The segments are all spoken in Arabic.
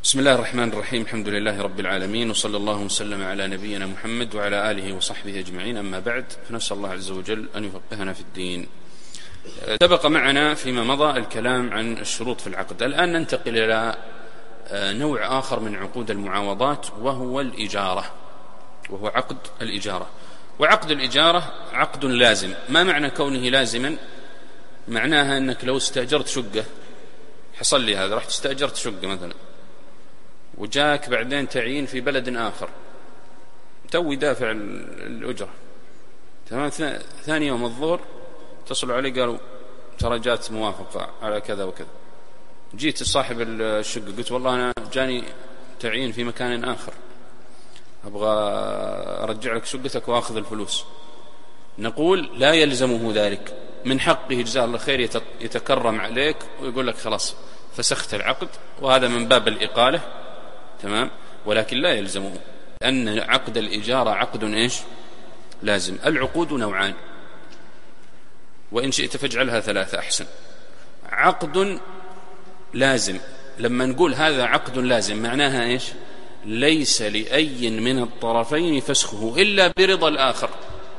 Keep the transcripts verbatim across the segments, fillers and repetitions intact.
بسم الله الرحمن الرحيم. الحمد لله رب العالمين، وصلى الله وسلم على نبينا محمد وعلى آله وصحبه أجمعين. أما بعد، فنسأل الله عز وجل أن يفقهنا في الدين. سبق معنا فيما مضى الكلام عن الشروط في العقد. الآن ننتقل إلى نوع آخر من عقود المعاوضات، وهو الإجارة، وهو عقد الإجارة. وعقد الإجارة عقد لازم. ما معنى كونه لازما؟ معناها أنك لو استأجرت شقة، حصل لي هذا، رحت استأجرت شقة مثلا، وجاك بعدين تعيين في بلد آخر، توي دافع الأجرة، تمام، ثاني يوم الظهر اتصلوا علي قالوا ترى جات موافقة على كذا وكذا. جيت صاحب الشقة قلت والله أنا جاني تعيين في مكان آخر، أبغى أرجع لك شقتك وأخذ الفلوس. نقول لا يلزمه ذلك، من حقه جزاه الله خير يتكرم عليك ويقول لك خلاص فسخت العقد، وهذا من باب الإقالة، تمام، ولكن لا يلزمه، لأن عقد الإجارة عقد إيش؟ لازم. العقود نوعان، وإن شئت فاجعلها ثلاثة أحسن. عقد لازم، لما نقول هذا عقد لازم معناها إيش؟ ليس لأي من الطرفين فسخه إلا برضا الآخر.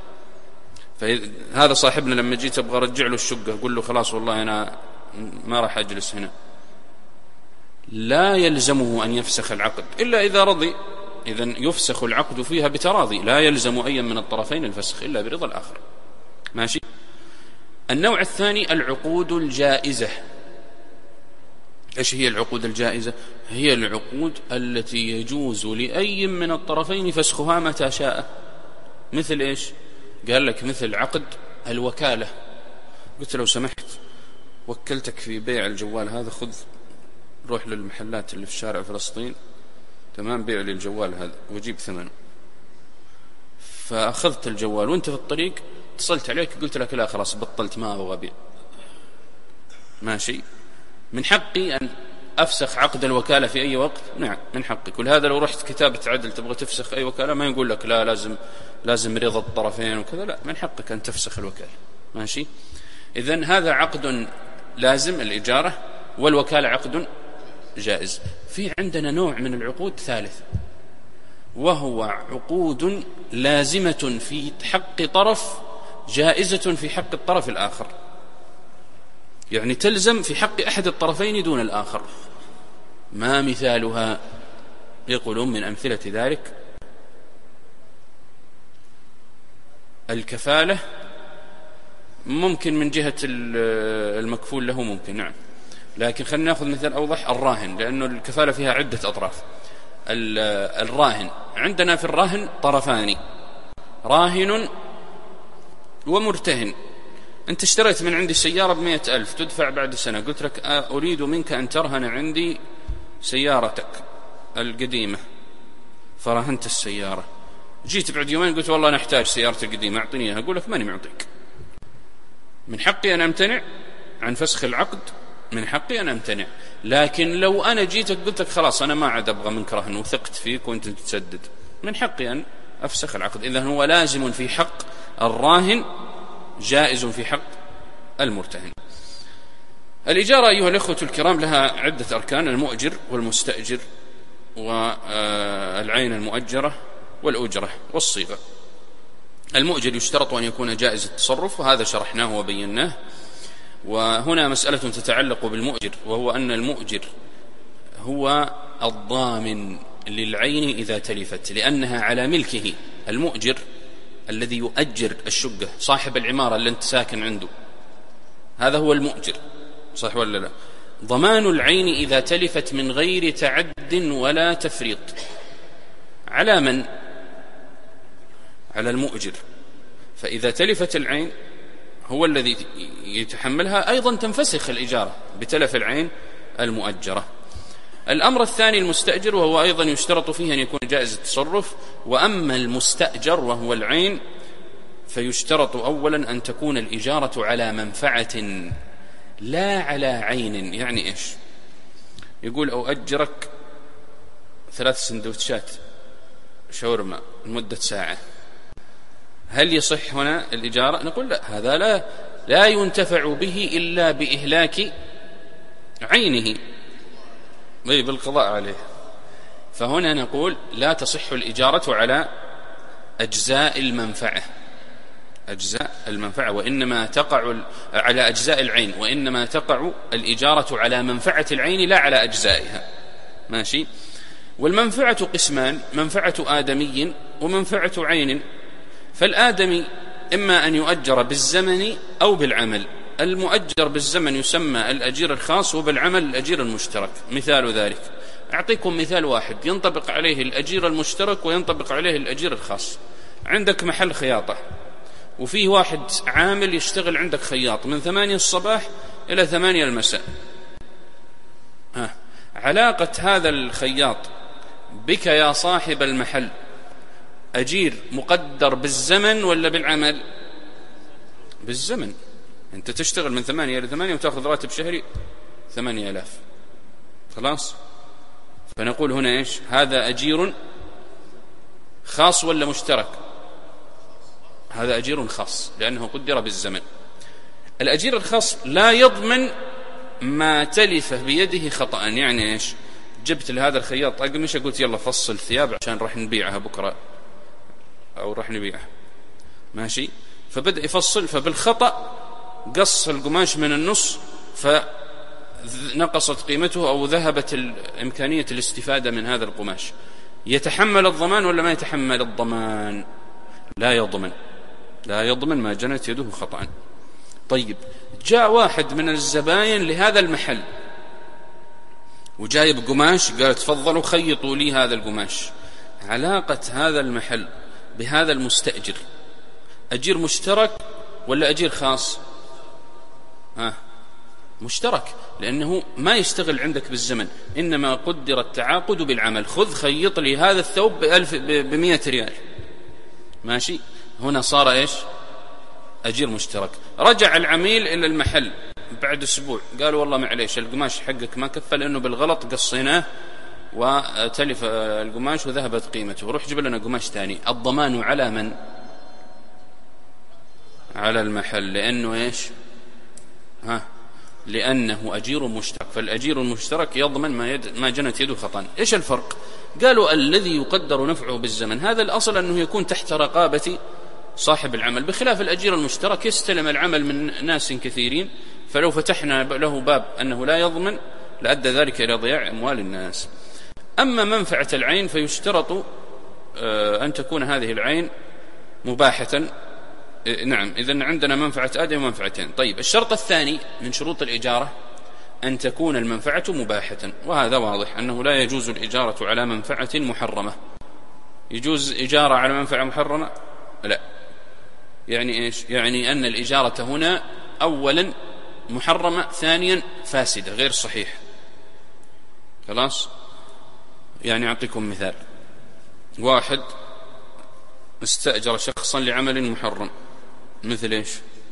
فهذا صاحبنا لما جيت أبغى أرجع له الشقة، أقول له خلاص والله أنا ما راح أجلس هنا، لا يلزمه أن يفسخ العقد إلا إذا رضي. إذن يفسخ العقد فيها بتراضي، لا يلزم أي من الطرفين الفسخ إلا برضا الآخر. ماشي. النوع الثاني العقود الجائزة. إيش هي العقود الجائزة؟ هي العقود التي يجوز لأي من الطرفين فسخها متى شاء. مثل إيش؟ قال لك مثل عقد الوكالة. قلت لو سمحت وكلتك في بيع الجوال هذا، خذ روح للمحلات اللي في شارع فلسطين، تمام، بيع لي الجوال هذا وجيب ثمنه. فأخذت الجوال وانت في الطريق اتصلت عليك قلت لك لا خلاص بطلت، ما أبغى أبيع. ماشي. من حقي أن أفسخ عقد الوكالة في أي وقت؟ نعم من حقك. ولهذا لو رحت كتابة عدل تبغى تفسخ أي وكالة ما يقول لك لا لازم لازم رضا الطرفين وكذا، لا، من حقك أن تفسخ الوكالة. ماشي. إذن هذا عقد لازم الإجارة، والوكالة عقد جائز. في عندنا نوع من العقود ثالث، وهو عقود لازمة في حق طرف، جائزة في حق الطرف الآخر، يعني تلزم في حق أحد الطرفين دون الآخر. ما مثالها؟ يقولون من أمثلة ذلك الكفالة، ممكن من جهة المكفول له ممكن، نعم، لكن خلينا نأخذ مثال أوضح، الراهن، لأنه الكفالة فيها عدة أطراف. الراهن، عندنا في الراهن طرفان، راهن ومرتهن. أنت اشتريت من عندي سيارة بمئة ألف تدفع بعد سنة، قلت لك أريد منك أن ترهن عندي سيارتك القديمة، فرهنت السيارة. جيت بعد يومين قلت والله أنا أحتاج سيارتي القديمة أعطني إياها، أقول لك ماني معطيك. من حقي أن أمتنع عن فسخ العقد، من حقي أن أمتنع. لكن لو أنا جيتك قلت لك خلاص أنا ما عاد أبغى منك رهن وثقت فيك وأنت تسدد، من حقي أن أفسخ العقد. إذن هو لازم في حق الراهن، جائز في حق المرتهن. الإجارة أيها الأخوة الكرام لها عدة أركان: المؤجر والمستأجر والعين المؤجرة والأجرة والصيغة. المؤجر يشترط أن يكون جائز التصرف، وهذا شرحناه وبيناه. وهنا مسألة تتعلق بالمؤجر، وهو أن المؤجر هو الضامن للعين إذا تلفت، لأنها على ملكه. المؤجر الذي يؤجر الشقة، صاحب العمارة اللي أنت ساكن عنده، هذا هو المؤجر، صح ولا لا؟ ضمان العين إذا تلفت من غير تعد ولا تفريط على من؟ على المؤجر. فإذا تلفت العين هو الذي يتحملها، أيضا تنفسخ الإجارة بتلف العين المؤجرة. الأمر الثاني المستأجر، وهو أيضا يشترط فيه أن يكون جائز التصرف. وأما المستأجر وهو العين فيشترط أولا أن تكون الإجارة على منفعة لا على عين. يعني إيش؟ يقول أؤجرك ثلاث سندوتشات شاورما لمدة ساعة، هل يصح هنا الإجارة؟ نقول لا، هذا لا لا ينتفع به إلا بإهلاك عينه، بالقضاء عليه. فهنا نقول لا تصح الإجارة على أجزاء المنفعة أجزاء المنفعة وإنما تقع على أجزاء العين، وإنما تقع الإجارة على منفعة العين لا على أجزائها. ماشي. والمنفعة قسمان: منفعة آدمي ومنفعة عين. فالآدمي إما أن يؤجر بالزمن أو بالعمل. المؤجر بالزمن يسمى الأجير الخاص، وبالعمل الأجير المشترك. مثال ذلك، أعطيكم مثال واحد ينطبق عليه الأجير المشترك وينطبق عليه الأجير الخاص. عندك محل خياطة وفيه واحد عامل يشتغل عندك خياط من ثمانية الصباح إلى ثمانية المساء. ها. علاقة هذا الخياط بك يا صاحب المحل أجير مقدر بالزمن ولا بالعمل؟ بالزمن. أنت تشتغل من ثمانية إلى ثمانية وتأخذ راتب شهري ثمانية آلاف. خلاص. فنقول هنا إيش؟ هذا أجير خاص ولا مشترك؟ هذا أجير خاص لأنه قدر بالزمن. الأجير الخاص لا يضمن ما تلف بيده خطأ. يعني إيش؟ جبت لهذا الخياط أقمشة قلت يلا فصل ثياب عشان راح نبيعها بكرة أو راح نبيعها. ماشي. فبدأ يفصل، فبالخطأ قص القماش من النص فنقصت قيمته أو ذهبت إمكانية الاستفادة من هذا القماش. يتحمل الضمان ولا ما يتحمل الضمان؟ لا يضمن لا يضمن ما جنت يده خطأ. طيب، جاء واحد من الزباين لهذا المحل وجايب قماش، قال تفضلوا خيطوا لي هذا القماش. علاقة هذا المحل بهذا المستأجر أجير مشترك ولا أجير خاص؟ ها، مشترك، لأنه ما يشتغل عندك بالزمن، إنما قدر التعاقد بالعمل. خذ خيط لي هذا الثوب بألف بمئة ريال. ماشي. هنا صار إيش؟ أجير مشترك. رجع العميل إلى المحل بعد أسبوع قالوا والله معليش القماش حقك ما كفى لأنه بالغلط قصيناه وتلف القماش وذهبت قيمته، روح جيب لنا قماش ثاني. الضمان على من؟ على المحل، لأنه إيش؟ ها، لأنه أجير مشترك، فالأجير المشترك يضمن ما, يد... ما جنت يده خطأ. إيش الفرق؟ قالوا الذي يقدر نفعه بالزمن هذا الأصل أنه يكون تحت رقابة صاحب العمل، بخلاف الأجير المشترك يستلم العمل من ناس كثيرين، فلو فتحنا له باب أنه لا يضمن لأدى ذلك إلى ضياع أموال الناس. أما منفعة العين فيشترط أن تكون هذه العين مباحة. نعم، إذن عندنا منفعة آدم ومنفعتين. طيب، الشرط الثاني من شروط الإجارة أن تكون المنفعة مباحة، وهذا واضح أنه لا يجوز الإجارة على منفعة محرمة. يجوز إجارة على منفعة محرمة؟ لا. يعني إيش؟ يعني أن الإجارة هنا أولا محرمة، ثانيا فاسدة غير صحيح. خلاص. يعني أعطيكم مثال: واحد استأجر شخصا لعمل محرم، مثل إيش؟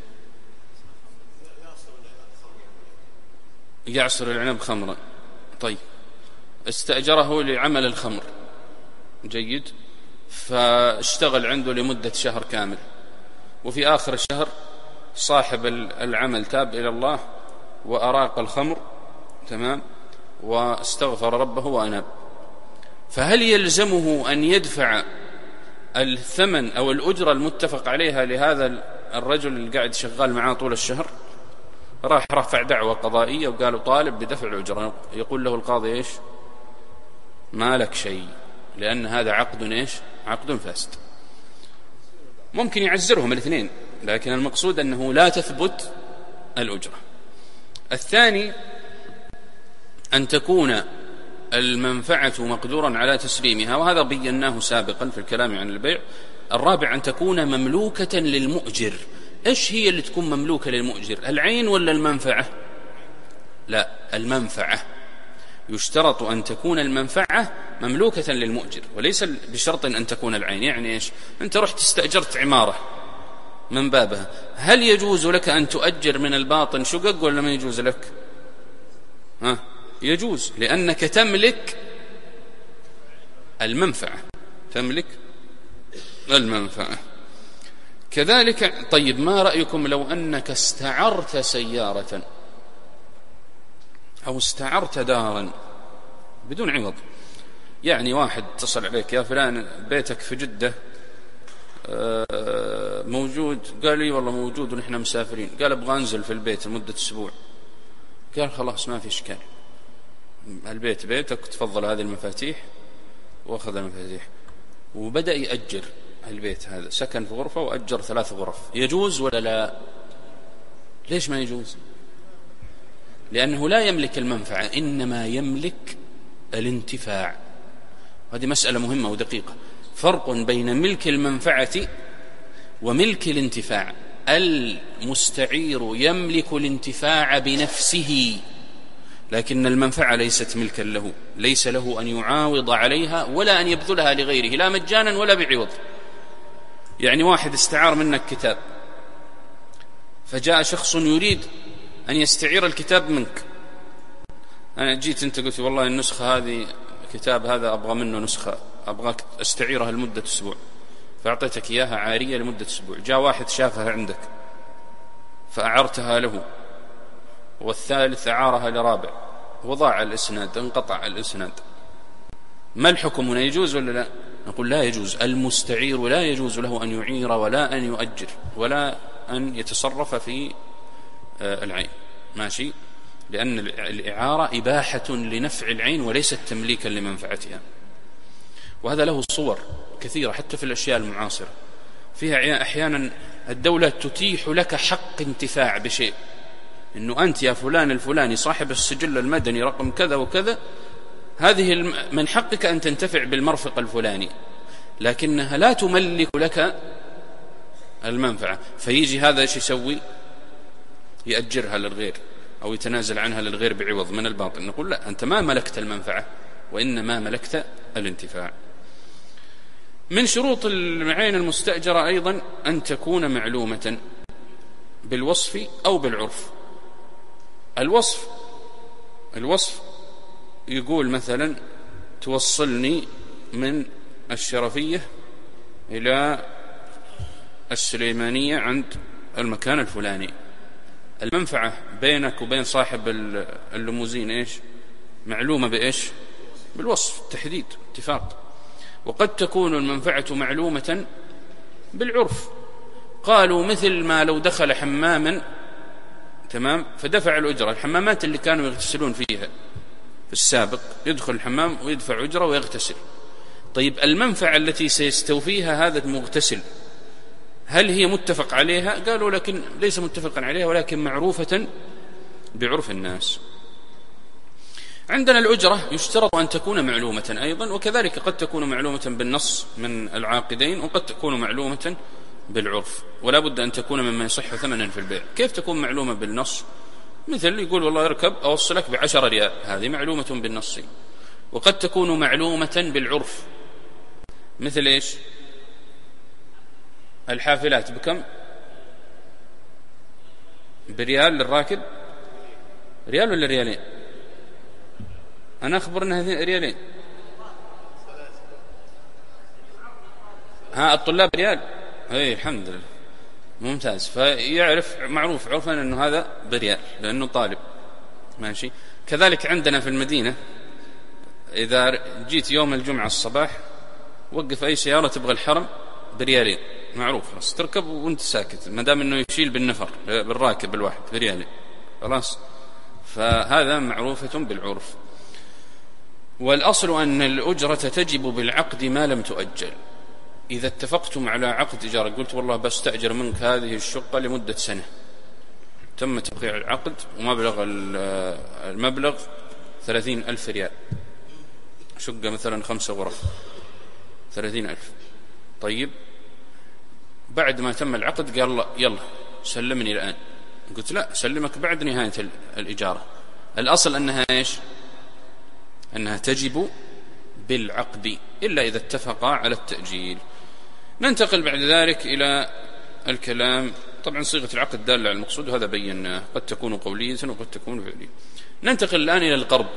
يعصر العنب خمرا. طيب، استأجره لعمل الخمر، جيد، فاشتغل عنده لمدة شهر كامل، وفي آخر الشهر صاحب العمل تاب إلى الله وأراق الخمر، تمام، واستغفر ربه وأناب. فهل يلزمه أن يدفع الثمن أو الأجرة المتفق عليها لهذا الرجل اللي قاعد شغال معاه طول الشهر؟ راح رفع دعوة قضائية وقالوا طالب بدفع الأجرة. يقول له القاضي إيش؟ ما لك شيء، لأن هذا عقد إيش؟ عقد فاسد. ممكن يعزرهم الاثنين، لكن المقصود أنه لا تثبت الأجرة. الثاني أن تكون المنفعة مقدورا على تسليمها، وهذا بيناه سابقا في الكلام عن البيع. الرابع أن تكون مملوكة للمؤجر. إيش هي اللي تكون مملوكة للمؤجر؟ العين ولا المنفعة؟ لا، المنفعة. يشترط أن تكون المنفعة مملوكة للمؤجر، وليس بشرط أن تكون العين. يعني إيش؟ أنت رحت استأجرت عمارة من بابها، هل يجوز لك أن تؤجر من الباطن شقق ولا ما يجوز لك؟ ها، يجوز، لأنك تملك المنفعة، تملك المنفعة. كذلك. طيب، ما رأيكم لو أنك استعرت سيارة أو استعرت دارا بدون عوض؟ يعني واحد اتصل عليك: يا فلان بيتك في جدة موجود؟ قال لي والله موجود ونحن مسافرين. قال أبغى أنزل في البيت لمدة أسبوع. قال خلاص ما في إشكال، البيت بيتك، تفضل هذه المفاتيح، وأخذ المفاتيح وبدأ يأجر البيت هذا، سكن في غرفة وأجر ثلاث غرف. يجوز ولا لا؟ ليش ما يجوز؟ لأنه لا يملك المنفعة، إنما يملك الانتفاع. هذه مسألة مهمة ودقيقة، فرق بين ملك المنفعة وملك الانتفاع. المستعير يملك الانتفاع بنفسه، لكن المنفعة ليست ملكا له، ليس له أن يعاوض عليها ولا أن يبذلها لغيره، لا مجانا ولا بعوض. يعني واحد استعار منك كتاب، فجاء شخص يريد أن يستعير الكتاب منك. أنا جيت أنت قلت والله النسخة هذه، الكتاب هذا أبغى منه نسخة، أبغاك أستعيرها لمدة أسبوع، فأعطيتك إياها عارية لمدة أسبوع. جاء واحد شافها عندك فأعرتها له، والثالث أعارها لرابع، وضاع الإسناد، انقطع الإسناد. ما الحكم هنا؟ يجوز ولا لا؟ نقول لا يجوز. المستعير لا يجوز له أن يعير ولا أن يؤجر ولا أن يتصرف في العين، ماشي؟ لأن الإعارة إباحة لنفع العين وليست تمليكا لمنفعتها. وهذا له صور كثيرة حتى في الأشياء المعاصرة، فيها أحيانا الدولة تتيح لك حق انتفاع بشيء، إنه أنت يا فلان الفلاني صاحب السجل المدني رقم كذا وكذا، هذه من حقك أن تنتفع بالمرفق الفلاني، لكنها لا تملك لك المنفعة. فيجي هذا ايش يسوي؟ يأجرها للغير أو يتنازل عنها للغير بعوض من الباطل. نقول لا، أنت ما ملكت المنفعة وإنما ملكت الانتفاع. من شروط العين المستأجرة أيضا أن تكون معلومة بالوصف أو بالعرف. الوصف الوصف يقول مثلا توصلني من الشرفية إلى السليمانية عند المكان الفلاني. المنفعة بينك وبين صاحب الليموزين إيش؟ معلومة بإيش؟ بالوصف، تحديد، اتفاق. وقد تكون المنفعة معلومة بالعرف. قالوا مثل ما لو دخل حماما، تمام، فدفع الأجرة. الحمامات اللي كانوا يغتسلون فيها في السابق، يدخل الحمام ويدفع أجرة ويغتسل. طيب المنفعة التي سيستوفيها هذا المغتسل هل هي متفق عليها؟ قالوا لكن ليس متفقا عليها، ولكن معروفة بعرف الناس. عندنا الأجرة يشترط أن تكون معلومة أيضا، وكذلك قد تكون معلومة بالنص من العاقدين، وقد تكون معلومة بالعرف، ولا بد أن تكون مما يصح ثمنا في البيع. كيف تكون معلومة بالنص؟ مثل يقول والله اركب أوصلك بعشر ريال، هذه معلومة بالنص. وقد تكون معلومة بالعرف، مثل إيش؟ الحافلات بكم؟ بريال للراكب؟ ريال ولا ريالين؟ أنا أخبر أنها ريالين. ها الطلاب ريال؟ أي الحمد لله، ممتاز. فيعرف معروف عرفا أنه هذا بريال لأنه طالب، ماشي. كذلك عندنا في المدينة إذا جيت يوم الجمعة الصباح وقف أي سيارة تبغى الحرم بريالين، معروف، خلاص تركب وانت ساكت، ما دام انه يشيل بالنفر بالراكب الواحد بريالين، خلاص. فهذا معروفة بالعرف. والأصل أن الأجرة تجب بالعقد ما لم تؤجل. إذا اتفقتم على عقد إجارة، قلت والله بستأجر منك هذه الشقة لمدة سنة، تم توقيع العقد ومبلغ المبلغ ثلاثين ألف ريال، شقة مثلا خمسة غرف، ثلاثين ألف. طيب بعد ما تم العقد قال الله يلا سلمني الآن. قلت لا، سلمك بعد نهاية الإجارة. الأصل أنها إيش؟ أنها تجب بالعقد إلا إذا اتفقا على التأجيل. ننتقل بعد ذلك إلى الكلام. طبعا صيغة العقد دالة على المقصود، وهذا بيناه، قد تكون قولية وقد تكون فعلية. ننتقل الآن إلى القرض.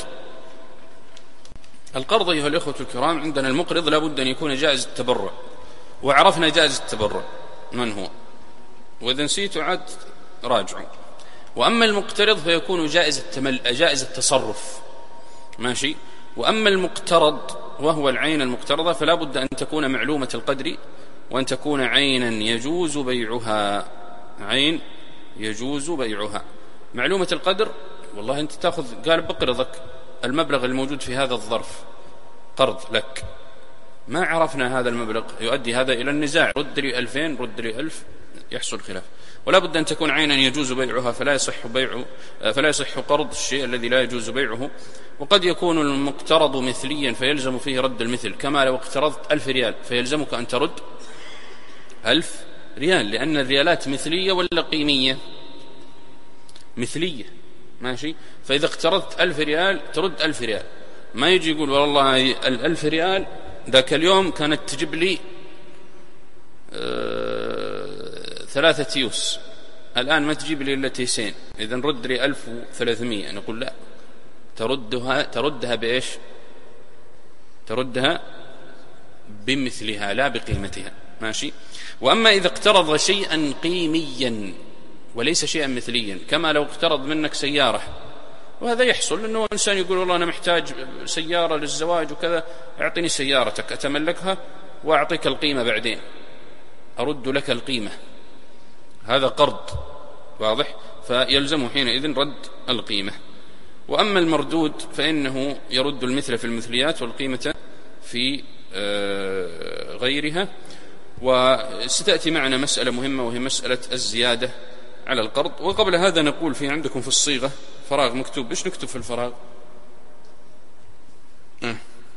القرض أيها الإخوة الكرام، عندنا المقرض لا بد أن يكون جائز التبرع، وعرفنا جائز التبرع من هو، وإذا نسيت عاد راجعوا. وأما المقترض فيكون جائز التمل... جائز التصرف، ماشي. وأما المقترض وهو العين المقترضة، فلا بد أن تكون معلومة القدر، وأن تكون عينا يجوز بيعها، عين يجوز بيعها. معلومة القدر، والله أنت تأخذ، قال بقرضك المبلغ الموجود في هذا الظرف قرض لك، ما عرفنا هذا المبلغ، يؤدي هذا إلى النزاع، رد لي ألفين رد لي ألف، يحصل خلاف. ولا بد أن تكون عينا يجوز بيعها، فلا يصح بيع فلا يصح قرض الشيء الذي لا يجوز بيعه. وقد يكون المقترض مثليا فيلزم فيه رد المثل، كما لو اقترضت ألف ريال فيلزمك أن ترد ألف ريال، لأن الريالات مثلية ولا قيمية؟ مثلية، ماشي. فإذا اقترضت ألف ريال ترد ألف ريال، ما يجي يقول والله الألف ريال ذاك اليوم كانت تجيب لي آه ثلاثة تيوس، الآن ما تجيب لي إلا تيسين، إذا رد لي ألف وثلاثمية. نقول لا، تردها تردها بإيش؟ تردها بمثلها لا بقيمتها، ماشي. وأما إذا اقترض شيئا قيميا وليس شيئا مثليا، كما لو اقترض منك سيارة، وهذا يحصل أنه إنسان يقول والله أنا محتاج سيارة للزواج وكذا، أعطني سيارتك أتملكها وأعطيك القيمة بعدين، أرد لك القيمة، هذا قرض واضح، فيلزمه حينئذ رد القيمة. وأما المردود فإنه يرد المثل في المثليات والقيمة في غيرها. وستأتي معنا مسألة مهمة، وهي مسألة الزيادة على القرض. وقبل هذا نقول في عندكم في الصيغة فراغ مكتوب، إيش نكتب في الفراغ؟ أه.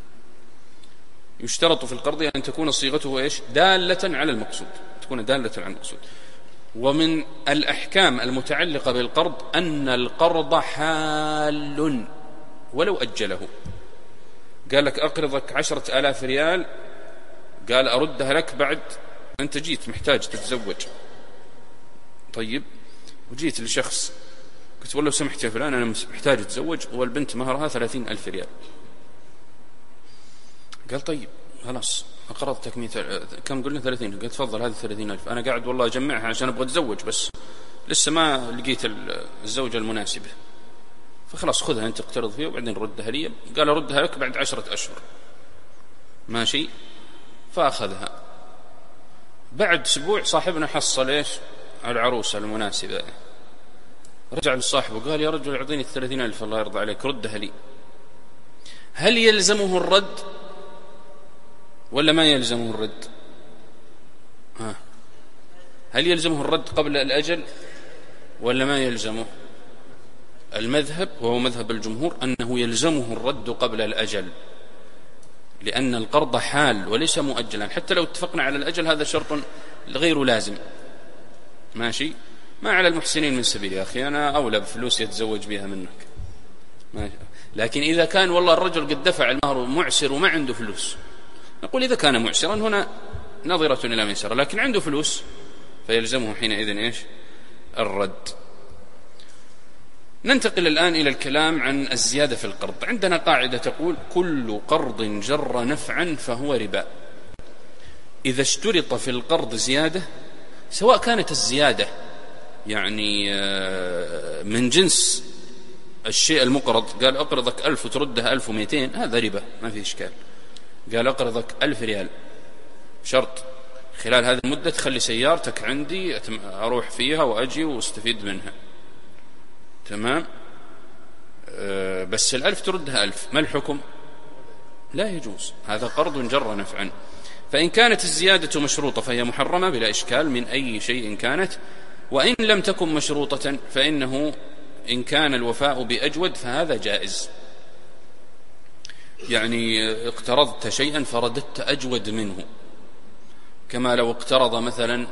يشترط في القرض أن تكون صيغته إيش؟ دالة على المقصود، تكون دالة على المقصود. ومن الأحكام المتعلقة بالقرض أن القرض حال ولو أجله. قال لك أقرضك عشرة آلاف ريال، قال أردها لك بعد، أنت جيت محتاج تتزوج، طيب، وجيت لشخص قلت والله سمحت يا فلان أنا محتاج أتزوج والبنت مهرها ثلاثين ألف ريال، قال طيب خلاص أقرضتك مئة، كم قلنا ثلاثين، قلت تفضل هذه ثلاثين ألف، أنا قاعد والله أجمعها عشان أبغى أتزوج بس لسه ما لقيت الزوجة المناسبة، فخلاص خذها أنت اقترض فيها وبعدين ردها لي. قال أردها لك بعد عشرة أشهر، ماشي. فأخذها بعد أسبوع صاحبنا حصل إيش؟ العروسة المناسبة، رجع لصاحبه قال يا رجل أعطيني الثلاثين ألف الله يرضى عليك ردها لي. هل يلزمه الرد ولا ما يلزمه الرد؟ ها. هل يلزمه الرد قبل الأجل ولا ما يلزمه؟ المذهب وهو مذهب الجمهور أنه يلزمه الرد قبل الأجل، لأن القرض حال وليس مؤجلا، حتى لو اتفقنا على الأجل هذا شرط غير لازم، ماشي. ما على المحسنين من سبيل يا أخي، أنا أولى بفلوس يتزوج بها منك، ماشي. لكن إذا كان والله الرجل قد دفع المهر معسر وما عنده فلوس، نقول إذا كان معسرا هنا نظرة إلى ميسرة، لكن عنده فلوس فيلزمه حينئذ إيش؟ الرد. ننتقل الآن إلى الكلام عن الزيادة في القرض. عندنا قاعدة تقول كل قرض جر نفعا فهو ربا. إذا اشترط في القرض زيادة، سواء كانت الزيادة يعني من جنس الشيء المقرض، قال أقرضك ألف وتردها ألف ومئتين، هذا ربا ما في إشكال. قال أقرضك ألف ريال، شرط خلال هذه المدة تخلي سيارتك عندي أروح فيها وأجي واستفيد منها، تمام. أه بس الألف تردها ألف، ما الحكم؟ لا يجوز، هذا قرض جر نفعا. فإن كانت الزيادة مشروطة فهي محرمة بلا إشكال من أي شيء كانت، وإن لم تكن مشروطة فإنه إن كان الوفاء بأجود فهذا جائز. يعني اقترضت شيئا فرددت أجود منه، كما لو اقترض مثلا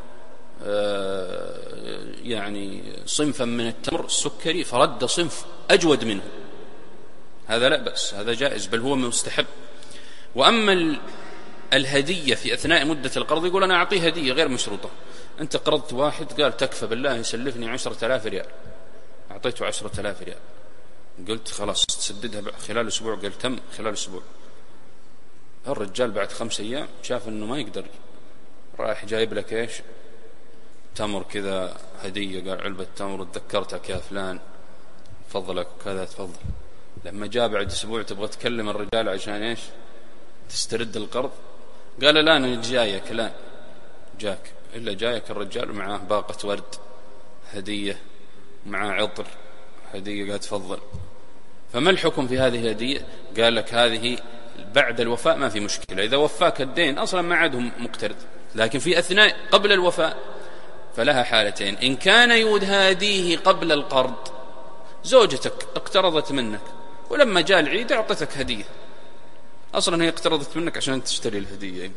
يعني صنفا من التمر السكري فرد صنف أجود منه، هذا لا بأس، هذا جائز بل هو مستحب. وأما الهدية في أثناء مدة القرض، يقول أنا أعطيه هدية غير مشروطة، أنت قرضت واحد قال تكفى بالله يسلفني عشرة آلاف ريال، أعطيته عشرة آلاف ريال، قلت خلاص تسددها خلال أسبوع، قال تم خلال أسبوع. الرجال بعد خمس أيام شاف أنه ما يقدر، رايح جايب لك إيش؟ تمر كذا هدية، قال علبة تمر تذكرتك يا فلان فضلك وكذا تفضل. لما جاء بعد أسبوع تبغى تكلم الرجال عشان إيش؟ تسترد القرض؟ قال لا أنا جايك. لا جاك إلا جايك الرجال ومعاه باقة ورد هدية ومعاه عطر هدية، قال تفضل. فما الحكم في هذه الهدية؟ قال لك هذه بعد الوفاء ما في مشكلة، إذا وفاك الدين أصلا ما عادهم مقترض، لكن في أثناء قبل الوفاء فلها حالتين. إن كان يهاديه قبل القرض، زوجتك اقترضت منك ولما جاء العيد أعطتك هدية، أصلا هي اقترضت منك عشان تشتري الهدية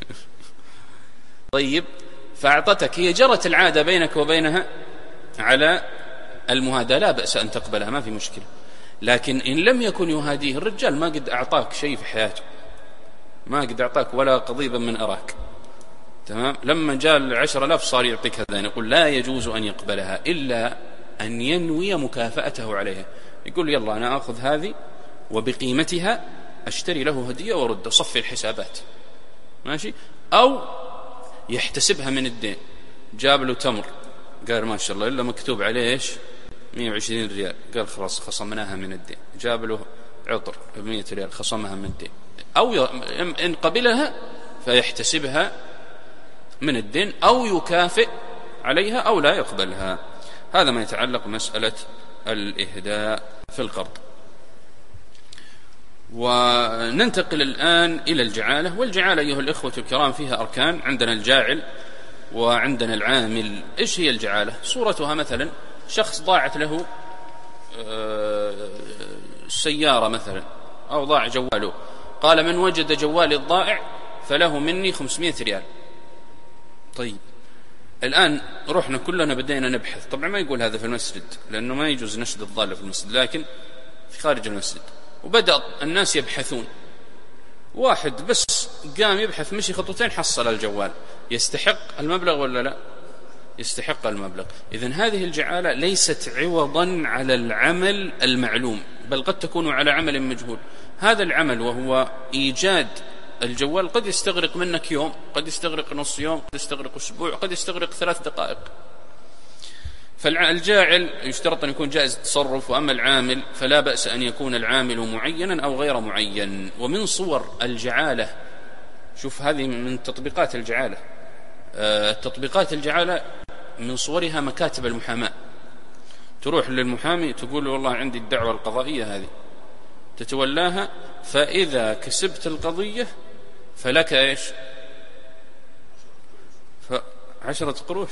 طيب، فأعطتك، هي جرت العادة بينك وبينها على المهاداة، لا بأس أن تقبلها ما في مشكلة. لكن إن لم يكن يهاديه، الرجال ما قد أعطاك شيء في حياته، ما قد أعطاك ولا قضيبا من أراك، تمام، لما جاء العشر ألاف صار يعطيك هذا، يقول لا يجوز أن يقبلها إلا أن ينوي مكافأته عليها، يقول يلا أنا أخذ هذه وبقيمتها أشتري له هدية ورد صفي الحسابات، ماشي، أو يحتسبها من الدين. جاب له تمر، قال ما شاء الله إلا مكتوب عليه إيش مئة وعشرين ريال، قال خلاص خصمناها من الدين. جاب له عطر بمئة ريال، خصمها من الدين. أو إن قبلها فيحتسبها من الدين أو يكافئ عليها أو لا يقبلها. هذا ما يتعلق بمسألة الإهداء في القرض. وننتقل الآن إلى الجعالة. والجعالة أيها الإخوة الكرام فيها أركان، عندنا الجاعل وعندنا العامل. إيش هي الجعالة؟ صورتها مثلا شخص ضاعت له سيارة مثلا أو ضاع جواله، قال من وجد جوالي الضائع فله مني خمسمائة ريال. طيب الآن رحنا كلنا بدينا نبحث، طبعا ما يقول هذا في المسجد لأنه ما يجوز نشد الضالة في المسجد، لكن في خارج المسجد، وبدأ الناس يبحثون. واحد بس قام يبحث مشي خطوتين حصل الجوال، يستحق المبلغ ولا لا؟ يستحق المبلغ. إذن هذه الجعالة ليست عوضا على العمل المعلوم، بل قد تكون على عمل مجهول. هذا العمل وهو إيجاد الجوال قد يستغرق منك يوم، قد يستغرق نص يوم، قد يستغرق أسبوع، قد يستغرق ثلاث دقائق. فالجاعل يشترط أن يكون جائز التصرف، وأما العامل فلا بأس أن يكون العامل معينا أو غير معين. ومن صور الجعالة، شوف هذه من تطبيقات الجعالة، آه تطبيقات الجعالة من صورها مكاتب المحاماة. تروح للمحامي تقول له والله عندي الدعوة القضائية هذه، تتولاها، فإذا كسبت القضية فلك إيش؟ عشرة قروش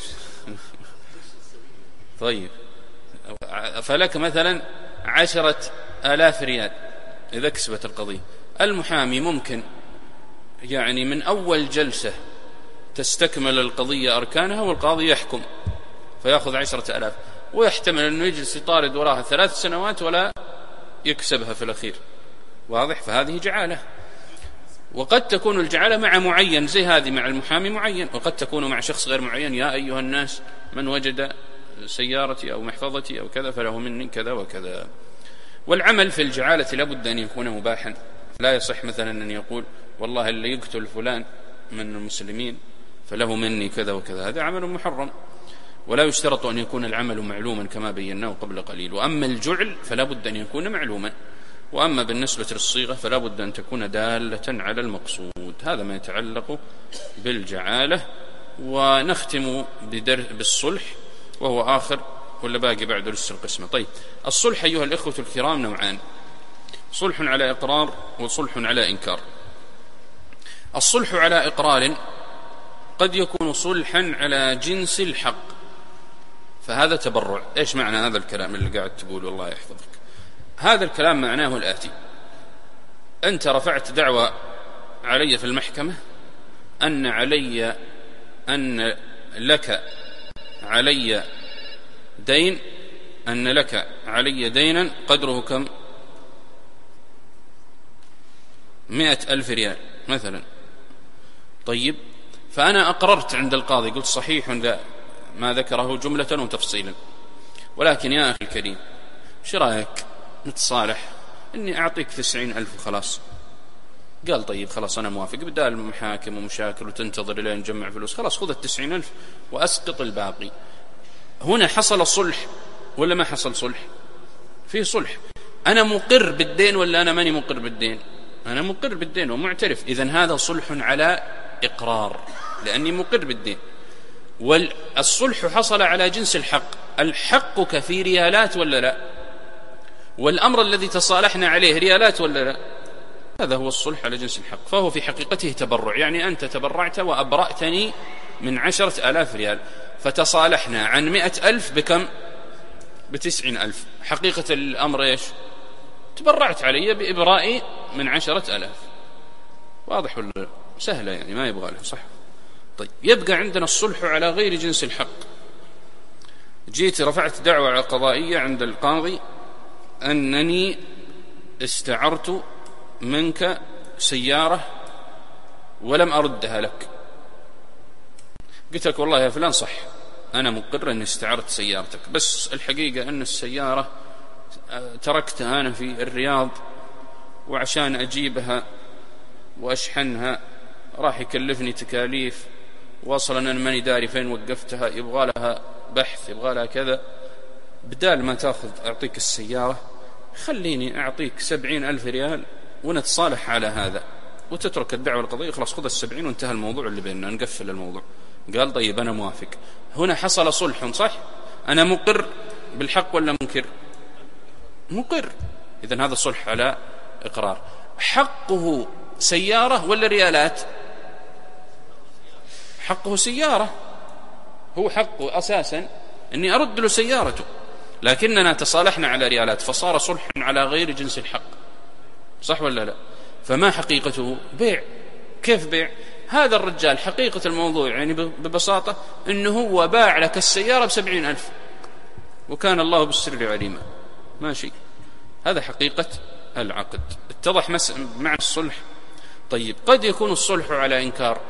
طيب، فلك مثلا عشرة آلاف ريال إذا كسبت القضية. المحامي ممكن يعني من أول جلسة تستكمل القضية أركانها والقاضي يحكم فيأخذ عشرة آلاف، ويحتمل أنه يجلس يطارد وراها ثلاث سنوات ولا يكسبها في الأخير. واضح؟ فهذه جعالة. وقد تكون الجعالة مع معين زي هذه مع المحامي معين، وقد تكون مع شخص غير معين، يا أيها الناس من وجد سيارتي أو محفظتي أو كذا فله مني كذا وكذا. والعمل في الجعالة لابد أن يكون مباحا، لا يصح مثلا أن يقول والله اللي يقتل فلان من المسلمين فله مني كذا وكذا، هذا عمل محرم. ولا يشترط أن يكون العمل معلوما كما بيناه قبل قليل. وأما الجعل فلا بد أن يكون معلوما، وأما بالنسبة للصيغة فلا بد أن تكون دالة على المقصود. هذا ما يتعلق بالجعالة. ونختم بالصلح وهو آخر ولا باقي بعد لسه القسمة. طيب الصلح أيها الإخوة الكرام نوعان، صلح على إقرار وصلح على إنكار. الصلح على إقرار قد يكون صلحا على جنس الحق، فهذا تبرع. إيش معنى هذا الكلام اللي قاعد تقول الله يحفظك؟ هذا الكلام معناه الآتي: أنت رفعت دعوى علي في المحكمة أن علي أن لك علي دين أن لك علي دينا قدره كم؟ مئة ألف ريال مثلا. طيب فأنا أقررت عند القاضي، قلت صحيح ما ذكره جملة وتفصيلا، ولكن يا أخي الكريم شو رأيك نتصالح إني أعطيك تسعين ألف وخلاص؟ قال طيب خلاص أنا موافق، بدال محاكم ومشاكل وتنتظر إلى نجمع فلوس، خلاص خذ التسعين ألف وأسقط الباقي. هنا حصل صلح ولا ما حصل صلح؟ فيه صلح. أنا مقر بالدين ولا أنا ماني مقر بالدين؟ أنا مقر بالدين ومعترف، إذن هذا صلح على إقرار لأني مقر بالدين. والصلح حصل على جنس الحق، الحق في ريالات ولا لا؟ والأمر الذي تصالحنا عليه ريالات ولا لا؟ هذا هو الصلح على جنس الحق، فهو في حقيقته تبرع، يعني أنت تبرعت وأبرأتني من عشرة آلاف ريال، فتصالحنا عن مئة ألف بكم؟ بتسعين ألف. حقيقة الأمر إيش؟ تبرعت علي بإبرائي من عشرة آلاف. واضح ولا سهلة؟ يعني ما يبغى لها، صح؟ طيب، يبقى عندنا الصلح على غير جنس الحق. جيت رفعت دعوة قضائية عند القاضي أنني استعرت منك سيارة ولم أردها لك. قلت لك والله يا فلان صح، أنا مقر أني استعرت سيارتك، بس الحقيقة أن السيارة تركتها أنا في الرياض، وعشان أجيبها وأشحنها راح يكلفني تكاليف، واصلا أنا ماني داري فين وقفتها، يبغى لها بحث، يبغى لها كذا. بدال ما تأخذ أعطيك السيارة خليني أعطيك سبعين ألف ريال ونتصالح على هذا، وتترك الدعوة القضائية، خلاص خذ السبعين وانتهى الموضوع اللي بيننا، نقفل الموضوع. قال طيب أنا موافق. هنا حصل صلح، صح؟ أنا مقر بالحق ولا منكر؟ مقر. إذن هذا صلح على إقرار. حقه سيارة ولا ريالات؟ حقه سيارة، هو حقه أساسا أني أرد له سيارته، لكننا تصالحنا على ريالات، فصار صلح على غير جنس الحق، صح ولا لا؟ فما حقيقته؟ بيع. كيف بيع؟ هذا الرجال حقيقة الموضوع يعني ببساطة أنه هو باع لك السيارة بسبعين ألف، وكان الله بالسر عليما، ماشي. هذا حقيقة العقد. اتضح معنى الصلح. طيب، قد يكون الصلح على إنكار.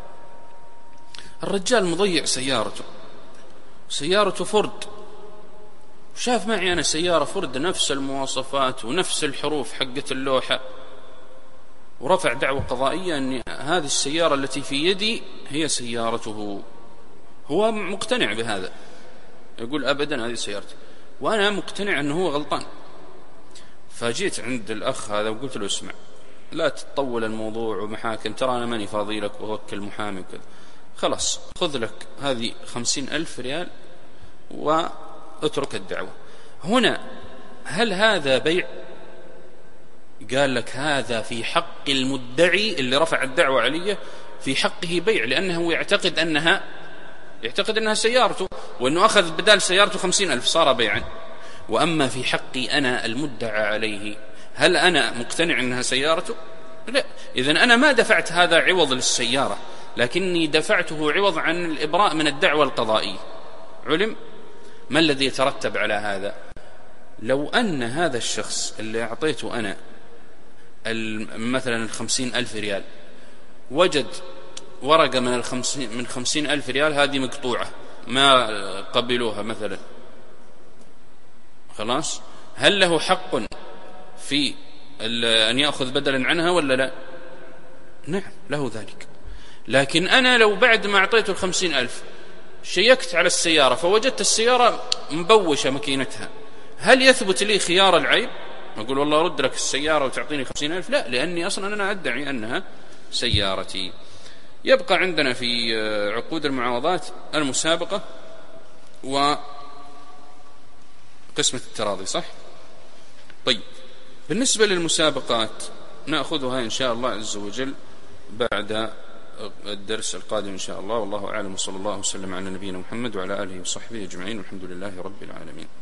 الرجال مضيع سيارته، سيارته فرد، شاف معي أنا سيارة فرد نفس المواصفات ونفس الحروف حقة اللوحة، ورفع دعوة قضائية أن هذه السيارة التي في يدي هي سيارته. هو مقتنع بهذا، يقول أبدا هذه سيارتي، وأنا مقتنع أنه هو غلطان. فجيت عند الأخ هذا وقلت له اسمع، لا تطول الموضوع ومحاكم، ترى أنا ماني فاضي لك ووكل محامي وكذا، خلاص خذ لك هذه خمسين ألف ريال واترك الدعوة. هنا هل هذا بيع؟ قال لك هذا في حق المدعي اللي رفع الدعوة عليه، في حقه بيع، لأنه يعتقد أنها يعتقد أنها سيارته، وأنه أخذ بدال سيارته خمسين ألف، صار بيعا. وأما في حقي أنا المدعى عليه، هل أنا مقتنع أنها سيارته؟ لا. إذن أنا ما دفعت هذا عوض للسيارة، لكني دفعته عوض عن الإبراء من الدعوة القضائية. علم ما الذي يترتب على هذا؟ لو أن هذا الشخص اللي أعطيته أنا مثلا الخمسين ألف ريال وجد ورقة من الخمسين من خمسين ألف ريال هذه مقطوعة ما قبلوها مثلا، خلاص، هل له حق في أن يأخذ بدلا عنها ولا لا؟ نعم له ذلك. لكن أنا لو بعد ما أعطيته الخمسين ألف شيكت على السيارة فوجدت السيارة مبوشة ماكينتها، هل يثبت لي خيار العيب؟ أقول والله أرد لك السيارة وتعطيني خمسين ألف؟ لا، لأني أصلا أنا أدعي أنها سيارتي. يبقى عندنا في عقود المعاوضات المسابقة وقسمة التراضي، صح؟ طيب، بالنسبة للمسابقات نأخذها إن شاء الله عز وجل بعد الدرس القادم إن شاء الله، والله أعلم، وصلى الله وسلم على نبينا محمد وعلى آله وصحبه أجمعين، والحمد لله رب العالمين.